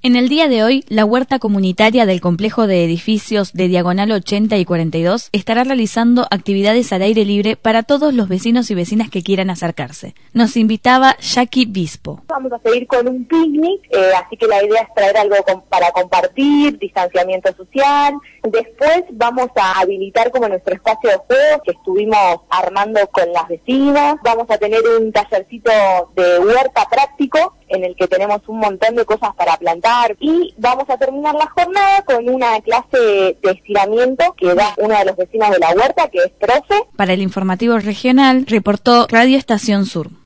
En el día de hoy, la huerta comunitaria del complejo de edificios de Diagonal 80 y 42 estará realizando actividades al aire libre para todos los vecinos y vecinas que quieran acercarse. Nos invitaba Jackie Bispo. Vamos a seguir con un picnic, así que la idea es traer algo para compartir, distanciamiento social. Después vamos a habilitar como nuestro espacio de juego que estuvimos armando con las vecinas. Vamos a tener un tallercito de huerta práctico en el que tenemos un montón de cosas para plantar y vamos a terminar la jornada con una clase de estiramiento que da uno de los vecinos de la huerta, que es profe. Para el informativo regional, reportó Radio Estación Sur.